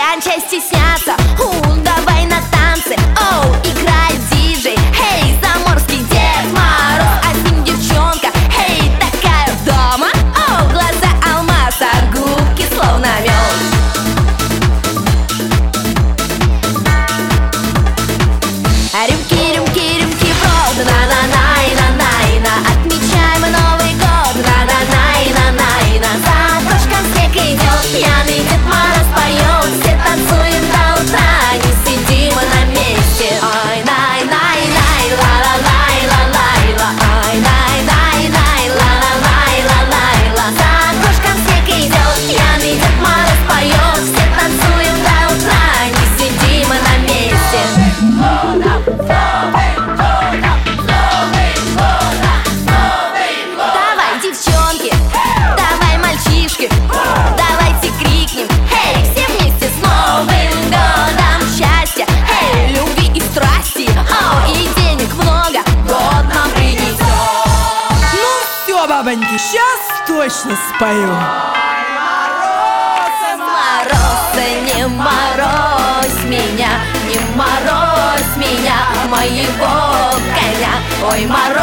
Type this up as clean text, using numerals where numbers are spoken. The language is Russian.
кончай стесняться, давай на танцы. Оу, играет диджей, хей, заморский Дед Мороз, а с ним девчонка, хей, такая дома. Оу, глаза алмаз, а губки словно мед. Рюмки, рюмки, рюмки в рот, на-на-най-на-най-на. Отмечаем Новый год, на-на-най-на-най-на. За окошком снег идет, пьяный Дед Мороз поет. Все танцуем до утра, не сидим мы на месте. Ой, най-най-най, ла-ла-лай-ла-лай-ла. Ой, най-най-най, ла-ла-лай-ла-лай-ла. За окошком снег идет, пьяный Дед Мороз поет. Все танцуем до утра, не сидим мы на месте. Давай, девчонки, давай, мальчишки, давайте крикнем, хей, все вместе с Новым годом счастья, хей, любви и страсти, и денег много, год нам принесет. Ну все, бабоньки, сейчас точно спою. Мороз, не морозь меня, не морозь меня, моего коня. Ой, мороз.